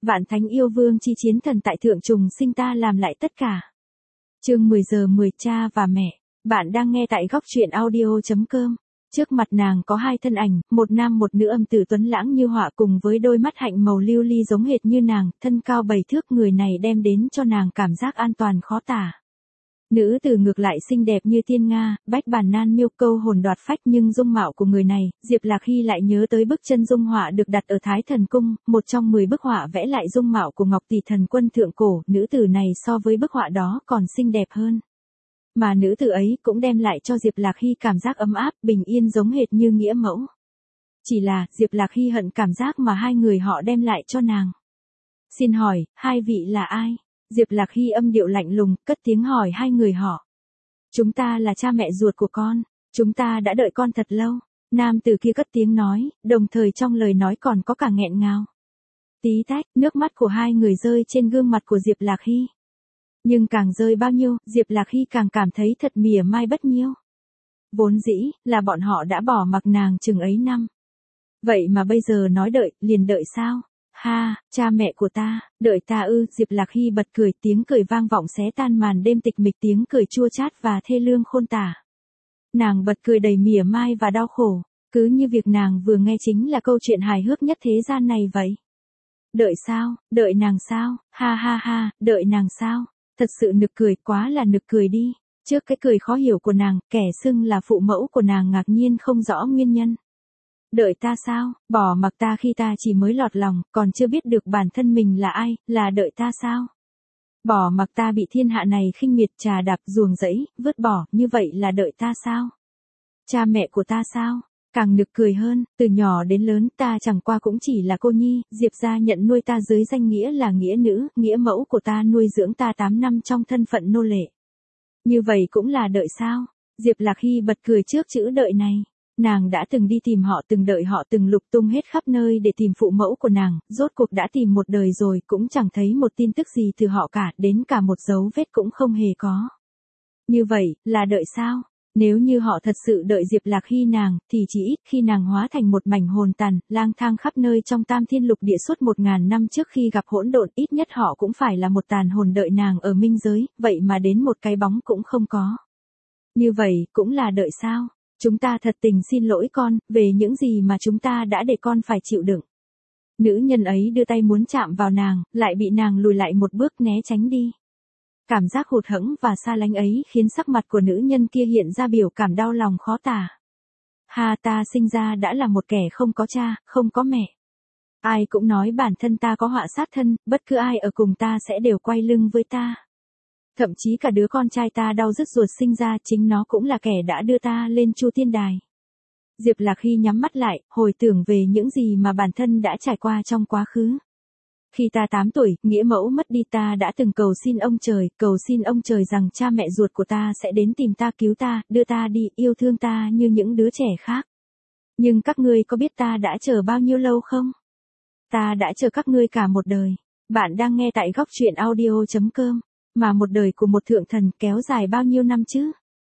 Vạn thánh yêu vương chi chiến thần tại thượng trùng sinh ta làm lại tất cả. Chương 10 giờ 10 cha và mẹ. Bạn đang nghe tại góc truyện audio.com. Trước mặt nàng có hai thân ảnh, một nam một nữ âm tử tuấn lãng như họa cùng với đôi mắt hạnh màu lưu ly giống hệt như nàng, thân cao 7 thước, người này đem đến cho nàng cảm giác an toàn khó tả. Nữ tử ngược lại xinh đẹp như tiên nga, bách bản nan miêu, câu hồn đoạt phách, nhưng dung mạo của người này, Diệp Lạc Hy lại nhớ tới bức chân dung họa được đặt ở Thái Thần Cung, một trong 10 bức họa vẽ lại dung mạo của Ngọc Tỷ Thần Quân thượng cổ, nữ tử này so với bức họa đó còn xinh đẹp hơn. Mà nữ tử ấy cũng đem lại cho Diệp Lạc Hy cảm giác ấm áp, bình yên giống hệt như nghĩa mẫu. Chỉ là, Diệp Lạc Hy hận cảm giác mà hai người họ đem lại cho nàng. Xin hỏi, hai vị là ai? Diệp Lạc Hy âm điệu lạnh lùng, cất tiếng hỏi hai người họ. Chúng ta là cha mẹ ruột của con, chúng ta đã đợi con thật lâu. Nam tử kia cất tiếng nói, đồng thời trong lời nói còn có cả nghẹn ngào. Tí tách, nước mắt của hai người rơi trên gương mặt của Diệp Lạc Hy. Nhưng càng rơi bao nhiêu, Diệp Lạc Hy càng cảm thấy thật mỉa mai bất nhiêu. Vốn dĩ, là bọn họ đã bỏ mặc nàng chừng ấy năm. Vậy mà bây giờ nói đợi, liền đợi sao? Ha, cha mẹ của ta, đợi ta ư? Diệp Lạc Hy bật cười, tiếng cười vang vọng xé tan màn đêm tịch mịch, tiếng cười chua chát và thê lương khôn tả. Nàng bật cười đầy mỉa mai và đau khổ, cứ như việc nàng vừa nghe chính là câu chuyện hài hước nhất thế gian này vậy. Đợi sao? Đợi nàng sao? Ha ha ha, đợi nàng sao? Thật sự nực cười, quá là nực cười đi. Trước cái cười khó hiểu của nàng, kẻ xưng là phụ mẫu của nàng ngạc nhiên không rõ nguyên nhân. Đợi ta sao? Bỏ mặc ta khi ta chỉ mới lọt lòng, còn chưa biết được bản thân mình là ai, là đợi ta sao? Bỏ mặc ta bị thiên hạ này khinh miệt, trà đạp, ruồng rẫy, vứt bỏ, như vậy là đợi ta sao? Cha mẹ của ta sao? Càng nực cười hơn, từ nhỏ đến lớn ta chẳng qua cũng chỉ là cô nhi, Diệp gia nhận nuôi ta dưới danh nghĩa là nghĩa nữ, nghĩa mẫu của ta nuôi dưỡng ta 8 năm trong thân phận nô lệ. Như vậy cũng là đợi sao? Diệp Lạc Hy bật cười trước chữ đợi này. Nàng đã từng đi tìm họ, từng đợi họ, từng lục tung hết khắp nơi để tìm phụ mẫu của nàng, rốt cuộc đã tìm một đời rồi cũng chẳng thấy một tin tức gì từ họ cả, đến cả một dấu vết cũng không hề có. Như vậy, là đợi sao? Nếu như họ thật sự đợi Diệp Lạc Hy nàng, thì chỉ ít khi nàng hóa thành một mảnh hồn tàn, lang thang khắp nơi trong tam thiên lục địa suốt 1000 năm trước khi gặp hỗn độn, ít nhất họ cũng phải là một tàn hồn đợi nàng ở minh giới, vậy mà đến một cái bóng cũng không có. Như vậy, cũng là đợi sao? Chúng ta thật tình xin lỗi con, về những gì mà chúng ta đã để con phải chịu đựng. Nữ nhân ấy đưa tay muốn chạm vào nàng, lại bị nàng lùi lại một bước né tránh đi. Cảm giác hụt hẫng và xa lánh ấy khiến sắc mặt của nữ nhân kia hiện ra biểu cảm đau lòng khó tả. Ha, ta sinh ra đã là một kẻ không có cha, không có mẹ. Ai cũng nói bản thân ta có họa sát thân, bất cứ ai ở cùng ta sẽ đều quay lưng với ta. Thậm chí cả đứa con trai ta đau rứt ruột sinh ra, chính nó cũng là kẻ đã đưa ta lên Chu Tiên Đài. Diệp Lạc Hy nhắm mắt lại, hồi tưởng về những gì mà bản thân đã trải qua trong quá khứ. Khi ta 8 tuổi, nghĩa mẫu mất đi, ta đã từng cầu xin ông trời rằng cha mẹ ruột của ta sẽ đến tìm ta, cứu ta, đưa ta đi, yêu thương ta như những đứa trẻ khác. Nhưng các ngươi có biết ta đã chờ bao nhiêu lâu không? Ta đã chờ các ngươi cả một đời. Bạn đang nghe tại góc truyện audio.com. Mà một đời của một thượng thần kéo dài bao nhiêu năm chứ?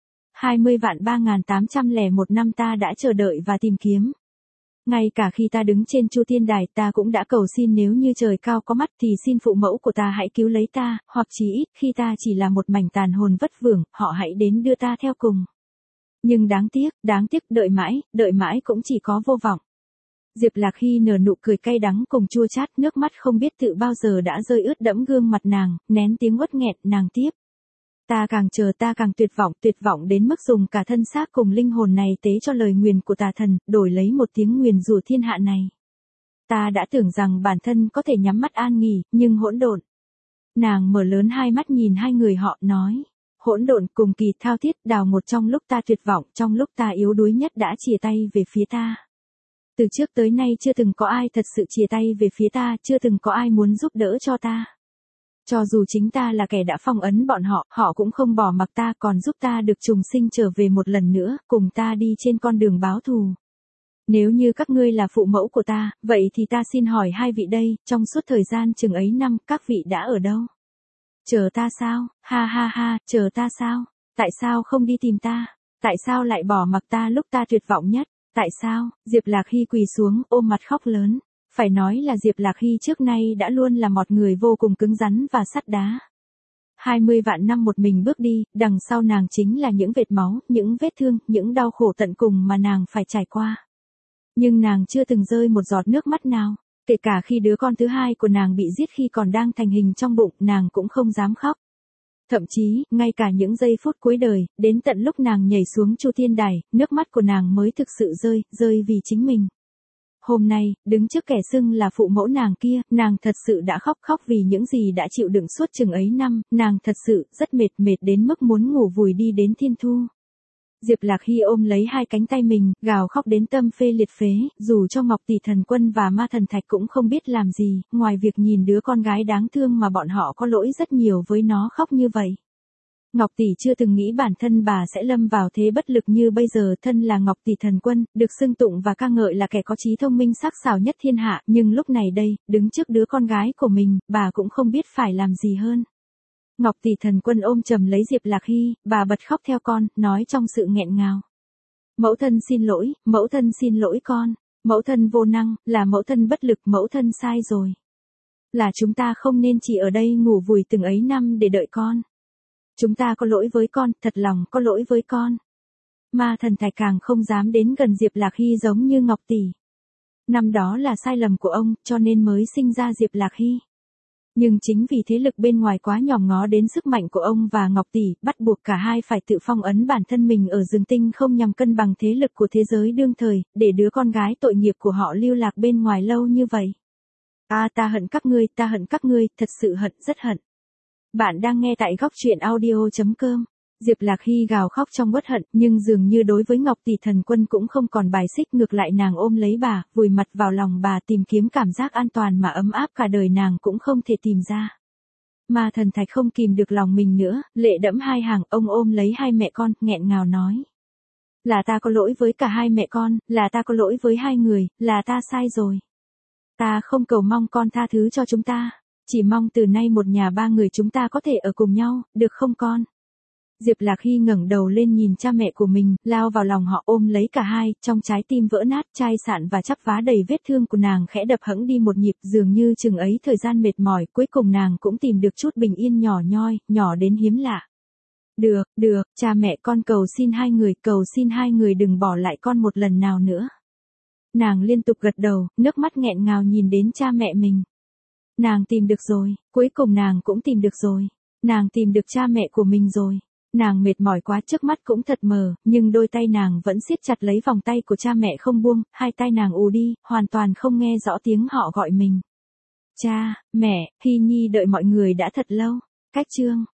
20.3801 năm ta đã chờ đợi và tìm kiếm. Ngay cả khi ta đứng trên Chu Tiên Đài, ta cũng đã cầu xin nếu như trời cao có mắt thì xin phụ mẫu của ta hãy cứu lấy ta, hoặc chí ít khi ta chỉ là một mảnh tàn hồn vất vưởng, họ hãy đến đưa ta theo cùng. Nhưng đáng tiếc, đợi mãi cũng chỉ có vô vọng. Diệp Lạc Hy nở nụ cười cay đắng cùng chua chát, nước mắt không biết tự bao giờ đã rơi ướt đẫm gương mặt nàng, nén tiếng uất nghẹn, nàng tiếp. Ta càng chờ ta càng tuyệt vọng đến mức dùng cả thân xác cùng linh hồn này tế cho lời nguyền của tà thần, đổi lấy một tiếng nguyền rủa thiên hạ này. Ta đã tưởng rằng bản thân có thể nhắm mắt an nghỉ, nhưng hỗn độn. Nàng mở lớn hai mắt nhìn hai người họ, nói. Hỗn độn cùng kỳ thao thiết đào một trong lúc ta tuyệt vọng, trong lúc ta yếu đuối nhất đã chìa tay về phía ta. Từ trước tới nay chưa từng có ai thật sự chìa tay về phía ta, chưa từng có ai muốn giúp đỡ cho ta. Cho dù chính ta là kẻ đã phong ấn bọn họ, họ cũng không bỏ mặc ta, còn giúp ta được trùng sinh trở về một lần nữa, cùng ta đi trên con đường báo thù. Nếu như các ngươi là phụ mẫu của ta, vậy thì ta xin hỏi hai vị đây, trong suốt thời gian chừng ấy năm, các vị đã ở đâu? Chờ ta sao? Ha ha ha, chờ ta sao? Tại sao không đi tìm ta? Tại sao lại bỏ mặc ta lúc ta tuyệt vọng nhất? Tại sao? Diệp Lạc Hy quỳ xuống, ôm mặt khóc lớn. Phải nói là Diệp Lạc Hy trước nay đã luôn là một người vô cùng cứng rắn và sắt đá. 20 vạn năm một mình bước đi, đằng sau nàng chính là những vệt máu, những vết thương, những đau khổ tận cùng mà nàng phải trải qua. Nhưng nàng chưa từng rơi một giọt nước mắt nào, kể cả khi đứa con thứ hai của nàng bị giết khi còn đang thành hình trong bụng, nàng cũng không dám khóc. Thậm chí, ngay cả những giây phút cuối đời, đến tận lúc nàng nhảy xuống Chu Thiên Đài, nước mắt của nàng mới thực sự rơi vì chính mình. Hôm nay, đứng trước kẻ xưng là phụ mẫu nàng kia, nàng thật sự đã khóc vì những gì đã chịu đựng suốt chừng ấy năm, nàng thật sự rất mệt đến mức muốn ngủ vùi đi đến thiên thu. Diệp Lạc Hy ôm lấy hai cánh tay mình, gào khóc đến tâm phê liệt phế, dù cho Ngọc Tỷ Thần Quân và Ma Thần Thạch cũng không biết làm gì, ngoài việc nhìn đứa con gái đáng thương mà bọn họ có lỗi rất nhiều với nó khóc như vậy. Ngọc Tỷ chưa từng nghĩ bản thân bà sẽ lâm vào thế bất lực như bây giờ, thân là Ngọc Tỷ Thần Quân, được xưng tụng và ca ngợi là kẻ có trí thông minh sắc sảo nhất thiên hạ, nhưng lúc này đây, đứng trước đứa con gái của mình, bà cũng không biết phải làm gì hơn. Ngọc Tỷ Thần Quân ôm chầm lấy Diệp Lạc Hy, bà bật khóc theo con, nói trong sự nghẹn ngào. Mẫu thân xin lỗi con, mẫu thân vô năng, là mẫu thân bất lực, mẫu thân sai rồi. Là chúng ta không nên chỉ ở đây ngủ vùi từng ấy năm để đợi con. Chúng ta có lỗi với con, thật lòng có lỗi với con. Ma Thần Thạch càng không dám đến gần Diệp Lạc Hy giống như Ngọc Tỷ. Năm đó là sai lầm của ông, cho nên mới sinh ra Diệp Lạc Hy. Nhưng chính vì thế lực bên ngoài quá nhòm ngó đến sức mạnh của ông và Ngọc Tỷ, bắt buộc cả hai phải tự phong ấn bản thân mình ở rừng tinh không nhằm cân bằng thế lực của thế giới đương thời, để đứa con gái tội nghiệp của họ lưu lạc bên ngoài lâu như vậy. Ta hận các ngươi, thật sự hận, rất hận. Bạn đang nghe tại góc truyện audio.com. Diệp Lạc Hy gào khóc trong uất hận, nhưng dường như đối với Ngọc Tỷ Thần Quân cũng không còn bài xích, ngược lại nàng ôm lấy bà, vùi mặt vào lòng bà, tìm kiếm cảm giác an toàn mà ấm áp cả đời nàng cũng không thể tìm ra. Ma Thần Thạch không kìm được lòng mình nữa, lệ đẫm hai hàng, ông ôm lấy hai mẹ con, nghẹn ngào nói. Là ta có lỗi với cả hai mẹ con, là ta có lỗi với hai người, là ta sai rồi. Ta không cầu mong con tha thứ cho chúng ta, chỉ mong từ nay một nhà ba người chúng ta có thể ở cùng nhau, được không con? Diệp Lạc Hy ngẩng đầu lên nhìn cha mẹ của mình, lao vào lòng họ ôm lấy cả hai, trong trái tim vỡ nát, chai sạn và chắp vá đầy vết thương của nàng khẽ đập hẫng đi một nhịp, dường như chừng ấy thời gian mệt mỏi, cuối cùng nàng cũng tìm được chút bình yên nhỏ nhoi, nhỏ đến hiếm lạ. Được, cha mẹ con cầu xin hai người đừng bỏ lại con một lần nào nữa. Nàng liên tục gật đầu, nước mắt nghẹn ngào nhìn đến cha mẹ mình. Nàng tìm được rồi, cuối cùng nàng cũng tìm được rồi. Nàng tìm được cha mẹ của mình rồi. Nàng mệt mỏi quá, trước mắt cũng thật mờ, nhưng đôi tay nàng vẫn siết chặt lấy vòng tay của cha mẹ không buông, hai tay nàng ù đi, hoàn toàn không nghe rõ tiếng họ gọi mình. Cha, mẹ, Hy Nhi đợi mọi người đã thật lâu. Cách chương